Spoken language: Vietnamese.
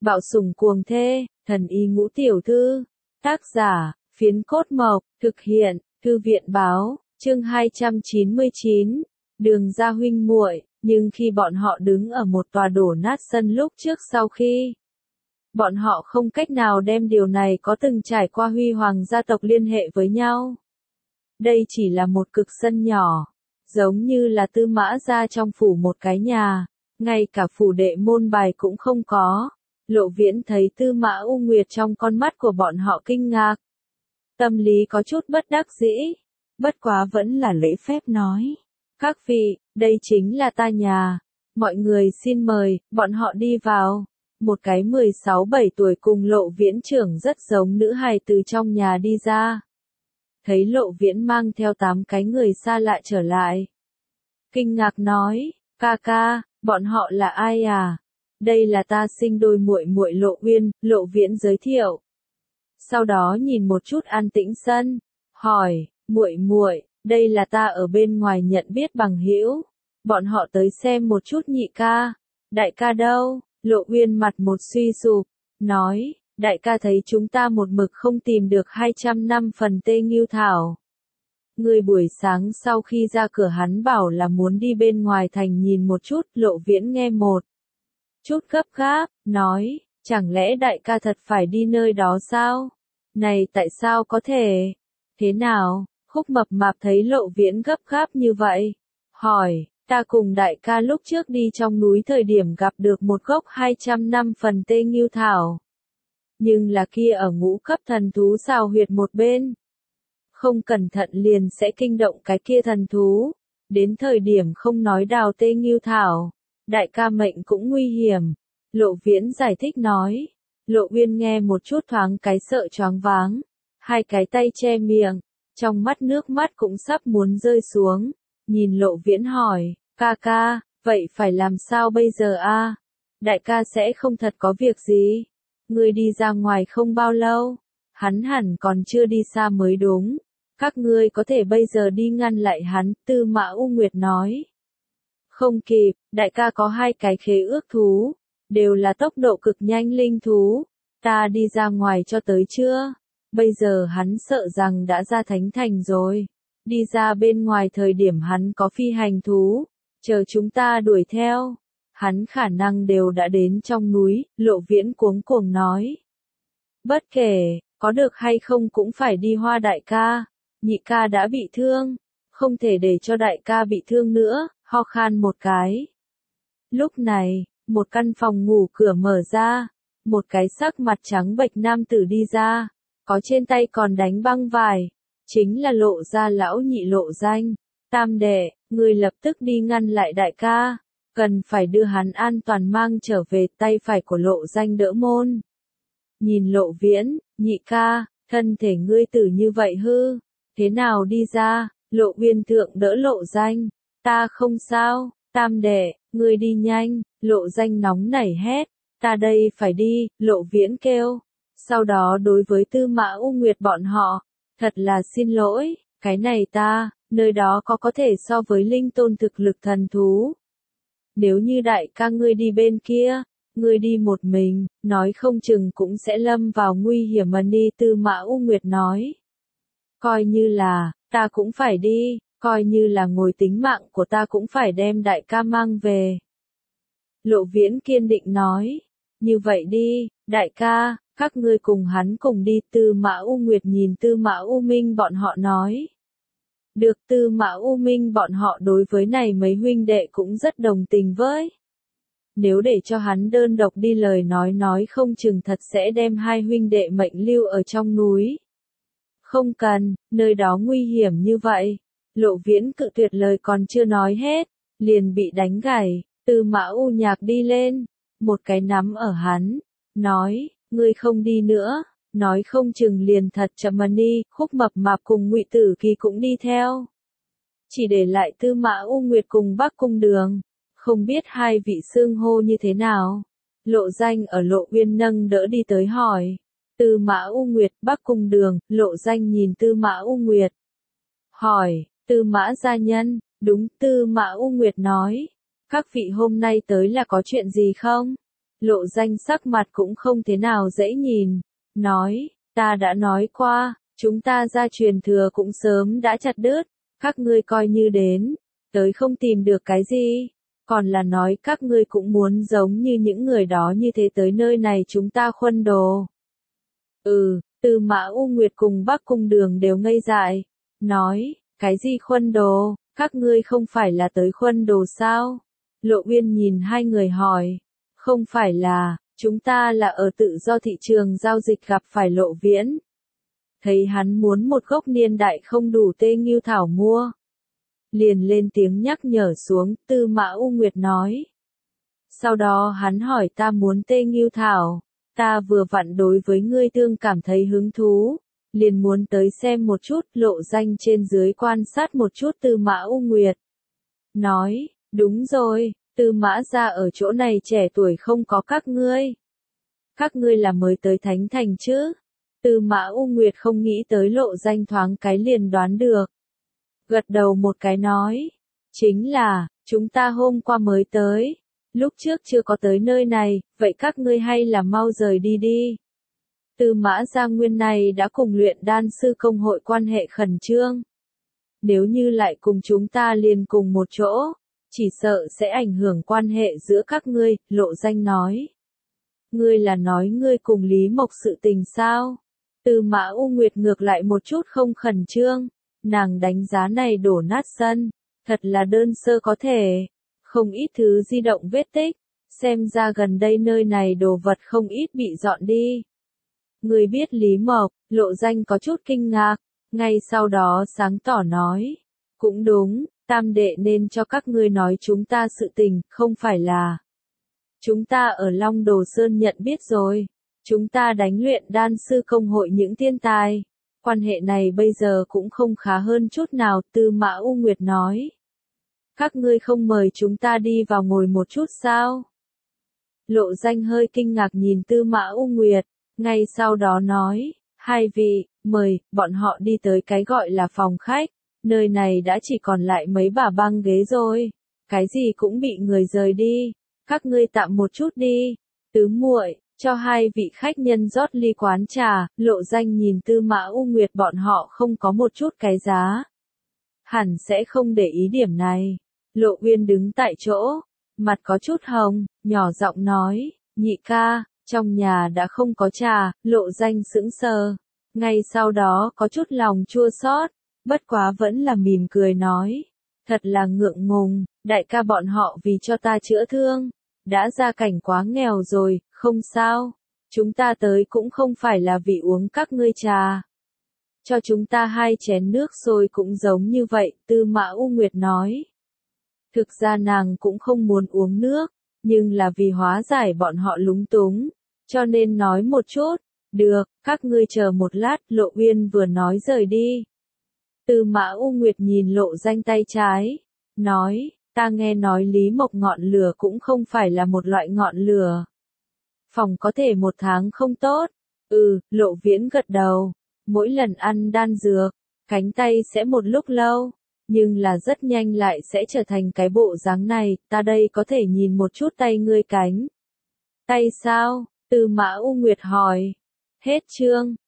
Bạo sủng cuồng thê, thần y ngũ tiểu thư. Tác giả, Phiến Cốt Mộc, thực hiện, Thư viện báo, chương 299, Đường ra huynh muội. Nhưng khi bọn họ đứng ở một tòa đổ nát sân lúc trước sau khi bọn họ không cách nào đem điều này có từng trải qua huy hoàng gia tộc liên hệ với nhau. Đây chỉ là một cực sân nhỏ, giống như là Tư Mã gia trong phủ một cái nhà, ngay cả phủ đệ môn bài cũng không có. Lộ Viễn thấy Tư Mã U Nguyệt trong con mắt của bọn họ kinh ngạc. Tâm lý có chút bất đắc dĩ, bất quá vẫn là lễ phép nói. Các vị, đây chính là ta nhà. Mọi người xin mời, bọn họ đi vào. Một cái 16-17 tuổi cùng Lộ Viễn trưởng rất giống nữ hài từ trong nhà đi ra. Thấy Lộ Viễn mang theo 8 cái người xa lạ trở lại. Kinh ngạc nói, ca ca, bọn họ là ai à? Đây là ta sinh đôi muội muội Lộ Uyên, Lộ Viễn giới thiệu. Sau đó nhìn một chút an tĩnh sân, hỏi, muội muội, đây là ta ở bên ngoài nhận biết bằng hữu. Bọn họ tới xem một chút nhị ca. Đại ca đâu? Lộ Uyên mặt một suy sụp, nói, đại ca thấy chúng ta một mực không tìm được 200 năm phần tê ngưu thảo. Người buổi sáng sau khi ra cửa hắn bảo là muốn đi bên ngoài thành nhìn một chút. Lộ Viễn nghe một chút gấp gáp, nói, chẳng lẽ đại ca thật phải đi nơi đó sao? Này tại sao có thể? Thế nào? Khúc Mập Mạp thấy Lộ Viễn gấp gáp như vậy, hỏi, ta cùng đại ca lúc trước đi trong núi thời điểm gặp được một gốc 200 năm phần tê ngưu thảo. Nhưng là kia ở ngũ cấp thần thú xào huyệt một bên. Không cẩn thận liền sẽ kinh động cái kia thần thú. Đến thời điểm không nói đào tê ngưu thảo, đại ca mệnh cũng nguy hiểm. Lộ Viễn giải thích nói. Lộ Uyên nghe một chút thoáng cái sợ choáng váng. Hai cái tay che miệng, trong mắt nước mắt cũng sắp muốn rơi xuống. Nhìn Lộ Viễn hỏi, ca ca, vậy phải làm sao bây giờ a? Đại ca sẽ không thật có việc gì. Ngươi đi ra ngoài không bao lâu, hắn hẳn còn chưa đi xa mới đúng. Các ngươi có thể bây giờ đi ngăn lại hắn, Tư Mã U Nguyệt nói. Không kịp, đại ca có 2 cái khế ước thú, đều là tốc độ cực nhanh linh thú. Ta đi ra ngoài cho tới chưa? Bây giờ hắn sợ rằng đã ra Thánh Thành rồi. Đi ra bên ngoài thời điểm hắn có phi hành thú, chờ chúng ta đuổi theo. Hắn khả năng đều đã đến trong núi, Lộ Viễn cuống cuồng nói. Bất kể, có được hay không cũng phải đi Hoa đại ca. Nhị ca đã bị thương, không thể để cho đại ca bị thương nữa, ho khan một cái. Lúc này, một căn phòng ngủ cửa mở ra, một cái sắc mặt trắng bệch nam tử đi ra, có trên tay còn đánh băng vải, chính là Lộ gia lão nhị Lộ Danh. Tam đệ, người lập tức đi ngăn lại đại ca, cần phải đưa hắn an toàn mang trở về. Tay phải của Lộ Danh đỡ môn. Nhìn Lộ Viễn, nhị ca, thân thể ngươi tử như vậy hư, thế nào đi ra? Lộ Uyên thượng đỡ Lộ Danh, ta không sao, tam đệ, ngươi đi nhanh. Lộ Danh nóng nảy hét, ta đây phải đi, Lộ Viễn kêu. Sau đó đối với Tư Mã U Nguyệt bọn họ, thật là xin lỗi, cái này ta, nơi đó có thể so với linh tôn thực lực thần thú. Nếu như đại ca ngươi đi bên kia, ngươi đi một mình, nói không chừng cũng sẽ lâm vào nguy hiểm mà đi. Tư Mã U Nguyệt nói. Coi như là, ta cũng phải đi, coi như là ngồi tính mạng của ta cũng phải đem đại ca mang về. Lộ Viễn kiên định nói. Như vậy đi, đại ca, các ngươi cùng hắn cùng đi. Tư Mã U Nguyệt nhìn Tư Mã U Minh bọn họ nói. Được. Tư Mã U Minh bọn họ đối với này mấy huynh đệ cũng rất đồng tình với. Nếu để cho hắn đơn độc đi lời nói không chừng thật sẽ đem 2 huynh đệ mệnh lưu ở trong núi. Không cần, nơi đó nguy hiểm như vậy. Lộ Viễn cự tuyệt lời còn chưa nói hết, liền bị đánh gãy. Tư Mã U Nhạc đi lên, một cái nắm ở hắn, nói, ngươi không đi nữa, nói không chừng liền thật chậm mà đi. Khúc Mập Mạp cùng Ngụy Tử Kỳ cũng đi theo. Chỉ để lại Tư Mã U Nguyệt cùng Bắc Cung Đường, không biết 2 vị xưng hô như thế nào. Lộ Danh ở Lộ Uyên nâng đỡ đi tới hỏi. Tư Mã U Nguyệt, Bắc Cung Đường. Lộ Danh nhìn Tư Mã U Nguyệt. Hỏi, Tư Mã gia nhân, đúng. Tư Mã U Nguyệt nói. Các vị hôm nay tới là có chuyện gì không? Lộ Danh sắc mặt cũng không thế nào dễ nhìn, nói, ta đã nói qua, chúng ta gia truyền thừa cũng sớm đã chặt đứt, các ngươi coi như đến, tới không tìm được cái gì, còn là nói các ngươi cũng muốn giống như những người đó như thế tới nơi này chúng ta khuân đồ. Tư Mã U Nguyệt cùng Bắc Cung Đường đều ngây dại, nói, cái gì khuân đồ, các ngươi không phải là tới khuân đồ sao? Lộ Uyên nhìn hai người hỏi, không phải là, chúng ta là ở tự do thị trường giao dịch gặp phải Lộ Viễn. Thấy hắn muốn một gốc niên đại không đủ tê nghiêu thảo mua. Liền lên tiếng nhắc nhở xuống, Tư Mã U Nguyệt nói. Sau đó hắn hỏi ta muốn tê nghiêu thảo, ta vừa vặn đối với ngươi tương cảm thấy hứng thú, liền muốn tới xem một chút, Lộ Danh trên dưới quan sát một chút Tư Mã U Nguyệt. Nói, đúng rồi, Tư Mã gia ở chỗ này trẻ tuổi không có các ngươi. Các ngươi là mới tới Thánh Thành chứ? Tư Mã U Nguyệt không nghĩ tới Lộ Danh thoáng cái liền đoán được. Gật đầu một cái nói, chính là, chúng ta hôm qua mới tới, lúc trước chưa có tới nơi này, vậy các ngươi hay là mau rời đi đi. Tư Mã gia nguyên này đã cùng luyện đan sư công hội quan hệ khẩn trương. Nếu như lại cùng chúng ta liền cùng một chỗ, chỉ sợ sẽ ảnh hưởng quan hệ giữa các ngươi, Lộ Danh nói. Ngươi là nói ngươi cùng Lý Mộc sự tình sao? Tư Mã U Nguyệt ngược lại một chút không khẩn trương, nàng đánh giá này đổ nát sân, thật là đơn sơ có thể, không ít thứ di động vết tích, xem ra gần đây nơi này đồ vật không ít bị dọn đi. Ngươi biết Lý Mộc, Lộ Danh có chút kinh ngạc, ngay sau đó sáng tỏ nói, cũng đúng, tam đệ nên cho các ngươi nói chúng ta sự tình, không phải là. Chúng ta ở Long Đồ Sơn nhận biết rồi, chúng ta đánh luyện đan sư công hội những thiên tài. Quan hệ này bây giờ cũng không khá hơn chút nào, Tư Mã U Nguyệt nói. Các ngươi không mời chúng ta đi vào ngồi một chút sao? Lộ Danh hơi kinh ngạc nhìn Tư Mã U Nguyệt, ngay sau đó nói, hai vị, mời, bọn họ đi tới cái gọi là phòng khách, nơi này đã chỉ còn lại mấy bả băng ghế rồi, cái gì cũng bị người rời đi, các ngươi tạm một chút đi, tứ muội. Cho hai vị khách nhân rót ly quán trà, Lộ Danh nhìn Tư Mã U Nguyệt bọn họ không có một chút cái giá. Hẳn sẽ không để ý điểm này. Lộ Uyên đứng tại chỗ, mặt có chút hồng, nhỏ giọng nói, nhị ca, trong nhà đã không có trà, Lộ Danh sững sờ. Ngay sau đó có chút lòng chua xót, bất quá vẫn là mỉm cười nói. Thật là ngượng ngùng, đại ca bọn họ vì cho ta chữa thương. Đã gia cảnh quá nghèo rồi, không sao. Chúng ta tới cũng không phải là vì uống các ngươi trà. Cho chúng ta 2 chén nước sôi cũng giống như vậy, Tư Mã U Nguyệt nói. Thực ra nàng cũng không muốn uống nước, nhưng là vì hóa giải bọn họ lúng túng, cho nên nói một chút. Được, các ngươi chờ một lát, Lộ Uyên vừa nói rời đi. Tư Mã U Nguyệt nhìn Lộ Danh tay trái, nói. Ta nghe nói Lý Mộc ngọn lửa cũng không phải là một loại ngọn lửa. Phòng có thể 1 tháng không tốt. Lộ Viễn gật đầu. Mỗi lần ăn đan dược, cánh tay sẽ một lúc lâu, nhưng là rất nhanh lại sẽ trở thành cái bộ dáng này, ta đây có thể nhìn một chút tay ngươi cánh. Tay sao? Tư Mã U Nguyệt hỏi. Hết chương.